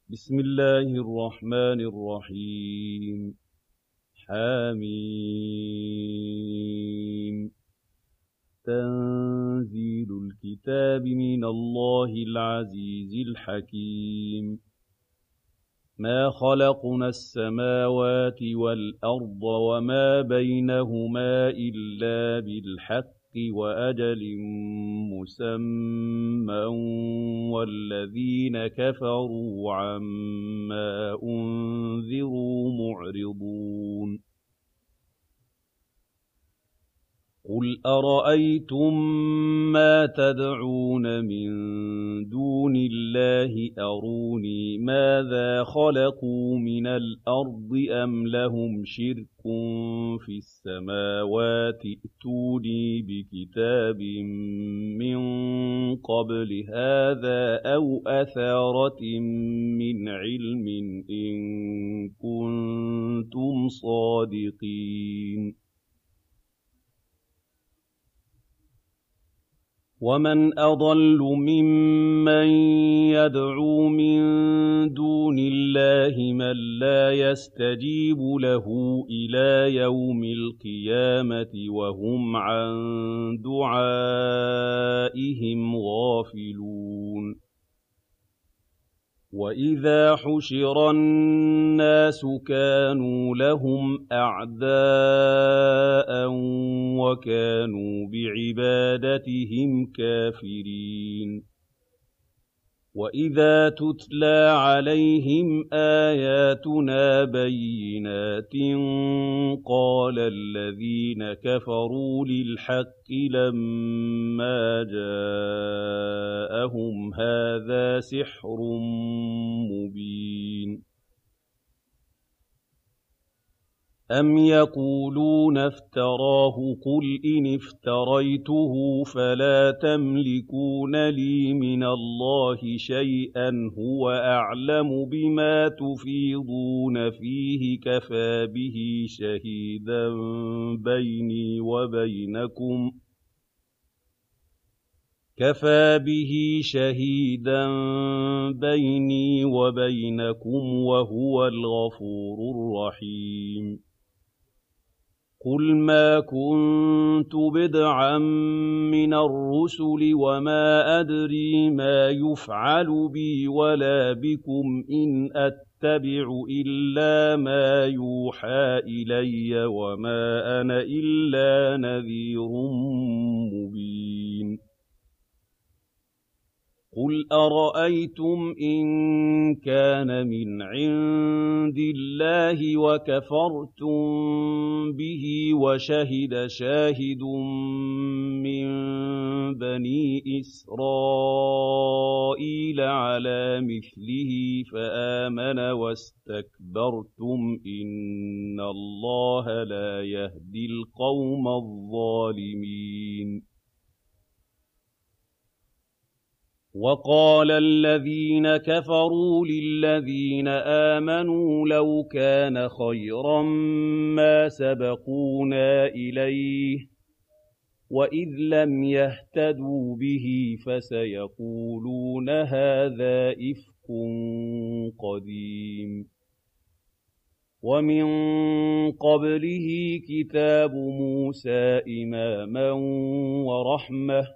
بسم الله الرحمن الرحيم حميم تنزيل الكتاب من الله العزيز الحكيم ما خلقنا السماوات والأرض وما بينهما إلا بالحق وأجل مسمى والذين كفروا عما أنذروا معرضون قل أرأيتم ما تدعون من دون الله أروني ماذا خلقوا من الأرض أم لهم شرك في السماوات ائتوني بكتاب من قبل هذا أو أثارة من علم إن كنتم صادقين ومن أضل ممن يدعو من دون الله من لا يستجيب له إلى يوم القيامة وهم عن دعائهم غافلون وإذا حشر الناس كانوا لهم أعداء وكانوا بعبادتهم كافرين وإذا تتلى عليهم آياتنا بينات قال الذين كفروا للحق لما جاءهم هذا سحر مبين أم يقولون افتراه قل إن افتريته فلا تملكون لي من الله شيئا هو أعلم بما تفيضون فيه كفى به شهيدا بيني وبينكم وهو الغفور الرحيم قل ما كنت بدعا من الرسل وما أدري ما يفعل بي ولا بكم إن أتبع إلا ما يوحى إلي وما أنا إلا نذير مبين قل أرأيتم إن كان من عند الله وكفرتم به وشهد شاهد من بني إسرائيل على مثله فآمن واستكبرتم إن الله لا يهدي القوم الظالمين وقال الذين كفروا للذين آمنوا لو كان خيرا ما سبقونا إليه وإذ لم يهتدوا به فسيقولون هذا إفك قديم ومن قبله كتاب موسى إماما ورحمة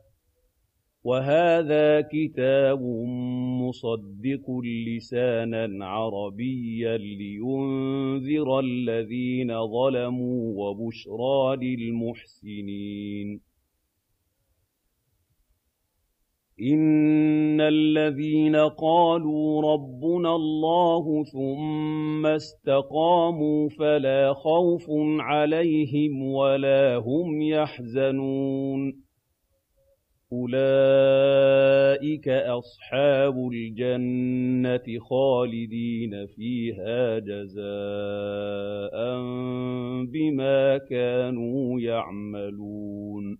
وهذا كتاب مصدق لسانا عربيا لينذر الذين ظلموا وبشرى للمحسنين إن الذين قالوا ربنا الله ثم استقاموا فلا خوف عليهم ولا هم يحزنون أولئك أصحاب الجنة خالدين فيها جزاء بما كانوا يعملون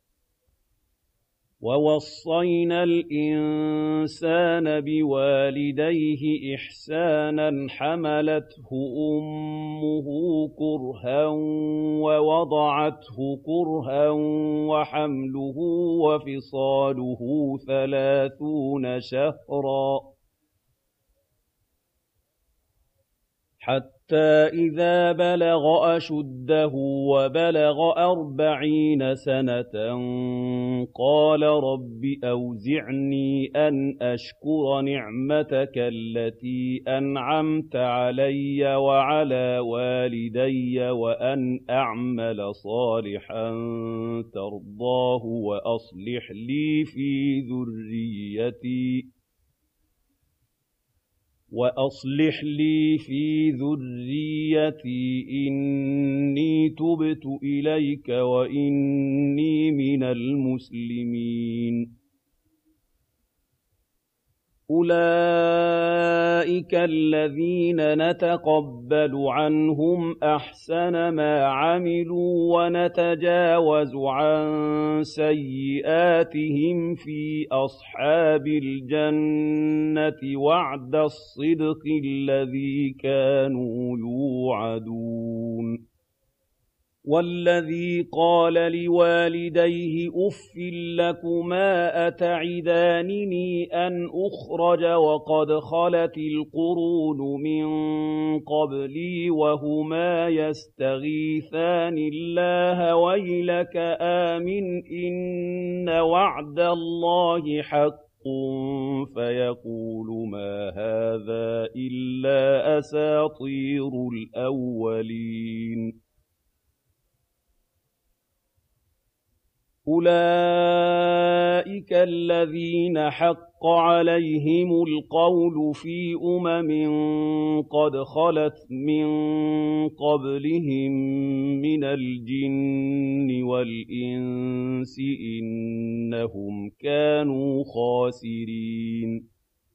ووصينا الإنسان بوالديه إحسانا حملته أمه كرها ووضعته كرها وحمله وفصاله 30 شهرا حتى إذا بلغ أشده وبلغ 40 سنة قال رب أوزعني أن أشكر نعمتك التي أنعمت علي وعلى والدي وأن أعمل صالحا ترضاه وأصلح لي في ذريتي إني تبت إليك وإني من المسلمين أولئك الذين نتقبل عنهم أحسن ما عملوا ونتجاوز عن سيئاتهم في أصحاب الجنة وعد الصدق الذي كانوا يوعدون والذي قال لوالديه أف لكما أتعدانني أن أخرج وقد خلت القرون من قبلي وهما يستغيثان الله ويلك آمن إن وعد الله حق فيقول ما هذا إلا أساطير الأولين أولئك الذين حق عليهم القول في قد خلت من قبلهم من الجن والإنس إنهم كانوا خاسرين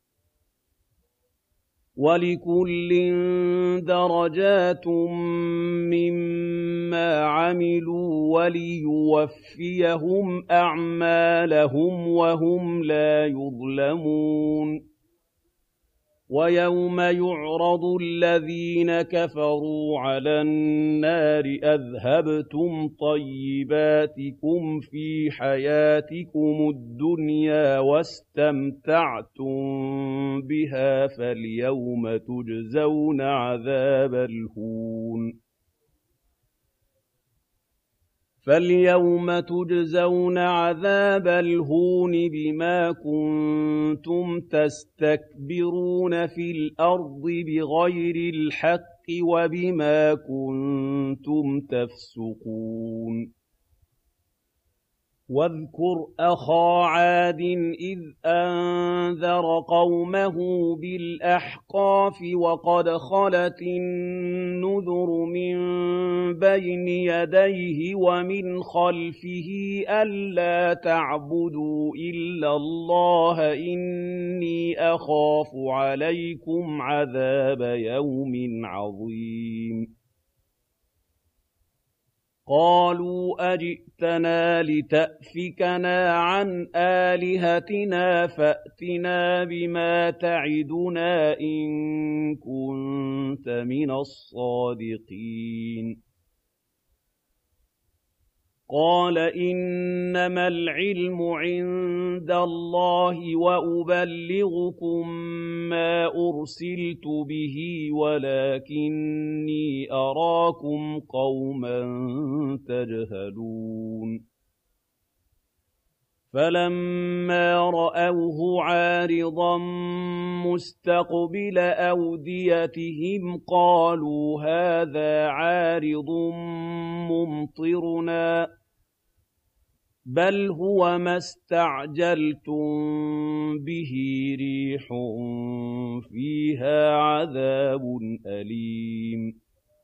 وَلِكُلٍّ دَرَجَاتٌ مِّمَّا عَمِلُوا وَلِيُوَفِّيَهُمْ أَعْمَالَهُمْ وَهُمْ لَا يُظْلَمُونَ وَيَوْمَ يُعْرَضُ الَّذِينَ كَفَرُوا عَلَى النَّارِ أَذْهَبْتُمْ طَيِّبَاتِكُمْ فِي حَيَاتِكُمُ الدُّنْيَا وَاسْتَمْتَعْتُم بِهَا فَالْيَوْمَ تُجْزَوْنَ عَذَابَ الْهُونِ بِمَا كُنتُمْ تَسْتَكْبِرُونَ فِي الْأَرْضِ بِغَيْرِ الْحَقِّ وَبِمَا كُنتُمْ تَفْسُقُونَ وَاذْكُرْ أَخَا عَادٍ إِذْ أَنذَرَ قَوْمَهُ بِالْأَحْقَافِ وَقَدْ خَلَتِ النُّذُرُ مِن بَيْنِ يَدَيْهِ وَمِنْ خَلْفِهِ أَلَّا تَعْبُدُوا إِلَّا اللَّهَ إِنِّي أَخَافُ عَلَيْكُمْ عَذَابَ يَوْمٍ عَظِيمٍ قَالُوا أَجِئْتَنَا لِتَأْفِكَنَا عَنْ آلِهَتِنَا فَأْتِنَا بِمَا تَعِدُنَا إِن كُنتَ مِنَ الصَّادِقِينَ قَالَ إِنَّمَا الْعِلْمُ عِندَ اللَّهِ وَأُبَلِّغُكُم مَّا أُرْسِلْتُ بِهِ وَلَٰكِنِّي أَرَاكُمْ قَوْمًا تَجْهَلُونَ فَلَمَّا رَأَوْهُ عَارِضًا مُّسْتَقْبِلَ أَوْدِيَتِهِمْ قَالُوا هَٰذَا عَارِضٌ مُّمْطِرُنَا ۚ بَلْ هُوَ مَا اسْتَعْجَلْتُم بِهِ رِيحٌ فِيهَا عَذَابٌ أَلِيمٌ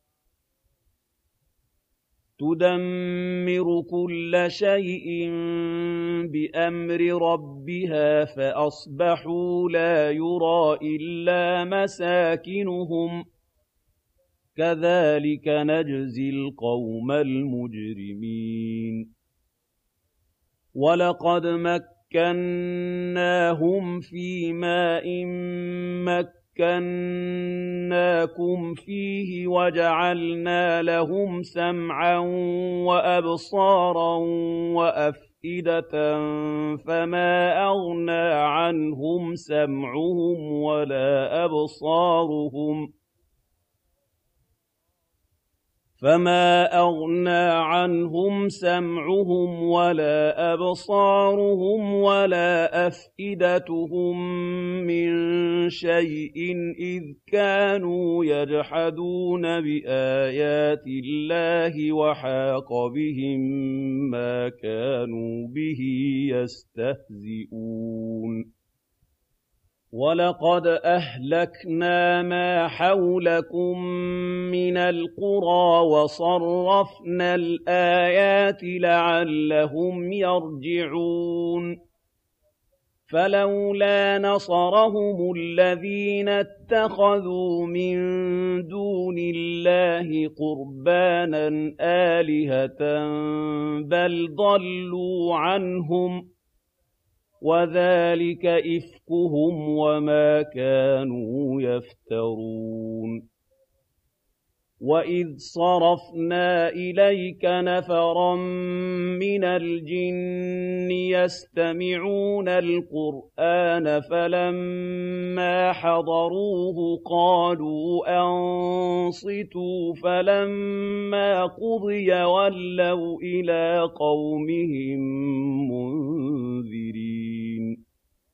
تُدَمِّرُ كُلَّ شَيْءٍ بِأَمْرِ رَبِّهَا فَأَصْبَحُوا لَا يُرَىٰ إِلَّا مَسَاكِنُهُمْ ۚ كَذَٰلِكَ نَجْزِي الْقَوْمَ الْمُجْرِمِينَ وَلَقَدْ مَكَّنَّاهُمْ فِي مَاءٍ مَّكَّنَّاكُمْ فِيهِ وَجَعَلْنَا لَهُمْ سَمْعًا وَأَبْصَارًا وَأَفْئِدَةً فَمَا أَغْنَىٰ عَنْهُمْ سَمْعُهُمْ وَلَا أَبْصَارُهُمْ فما أغنى عنهم سمعهم ولا أبصارهم ولا أفئدتهم من شيء إذ كانوا يجحدون بآيات الله وحاق بهم ما كانوا به يستهزئون ولقد أهلكنا ما حولكم من القرى وصرفنا الآيات لعلهم يرجعون فلولا نصرهم الذين اتخذوا من دون الله قربانا آلهة بل ضلوا عنهم وذلك إفكهم وما كانوا يفترون وإذ صرفنا إليك نفرا من الجن يستمعون القرآن فلما حضروه قالوا أنصتوا فلما قضي ولوا إلى قومهم منذرين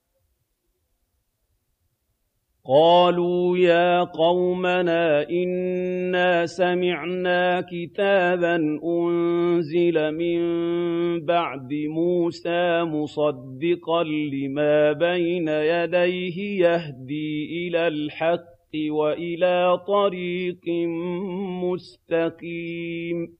قالوا يا قومنا إنا سمعنا كتابا أنزل من بعد موسى مصدقا لما بين يديه يهدي إلى الحق وإلى طريق مستقيم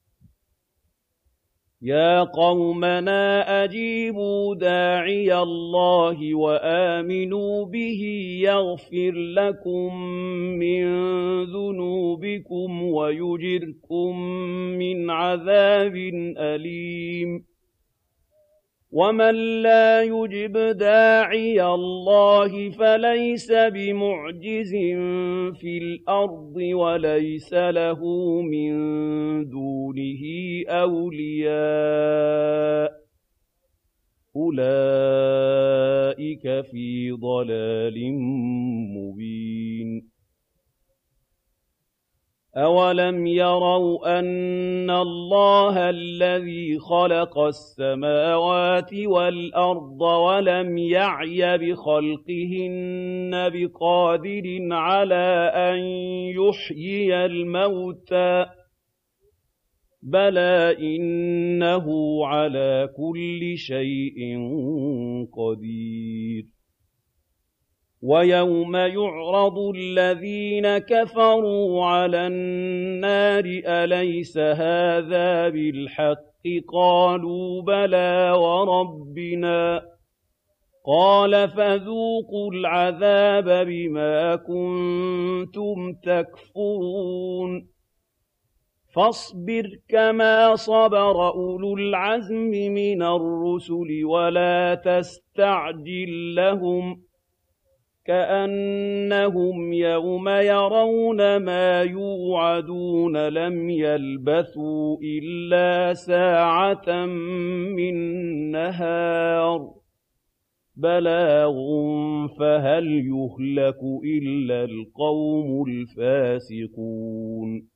يا قومنا أجيبوا داعي الله وآمنوا به يغفر لكم من ذنوبكم ويجركم من عذاب أليم ومن لا يجب داعي الله فليس بمعجز في الأرض وليس له من دونه أولياء أولئك في ضلال مبين أَوَلَمْ يَرَوْا أَنَّ اللَّهَ الَّذِي خَلَقَ السَّمَاوَاتِ وَالْأَرْضَ وَلَمْ يَعْيَ بِخَلْقِهِنَّ بِقَادِرٍ عَلَىٰ أَن يُحْيِيَ الْمَوْتَىٰ ۚ بَلَىٰ إِنَّهُ عَلَىٰ كُلِّ شَيْءٍ قَدِيرٌ وَيَوْمَ يُعْرَضُ الَّذِينَ كَفَرُوا عَلَى النَّارِ أَلَيْسَ هَٰذَا بِالْحَقِّ ۖ قَالُوا بَلَىٰ وَرَبِّنَا ۚ قَالَ فَذُوقُوا الْعَذَابَ بِمَا كُنتُمْ تَكْفُرُونَ فَاصْبِرْ كَمَا صَبَرَ أُولُو الْعَزْمِ مِنَ الرُّسُلِ وَلَا تَسْتَعْجِل لَّهُمْ ۚ كَأَنَّهُمْ يَوْمَ يَرَوْنَ مَا يُوعَدُونَ لَمْ يَلْبَثُوا إِلَّا سَاعَةً مِّن نَّهَارٍ بَلَاغٌ فَهَلْ يُهْلَكُ إِلَّا الْقَوْمُ الْفَاسِقُونَ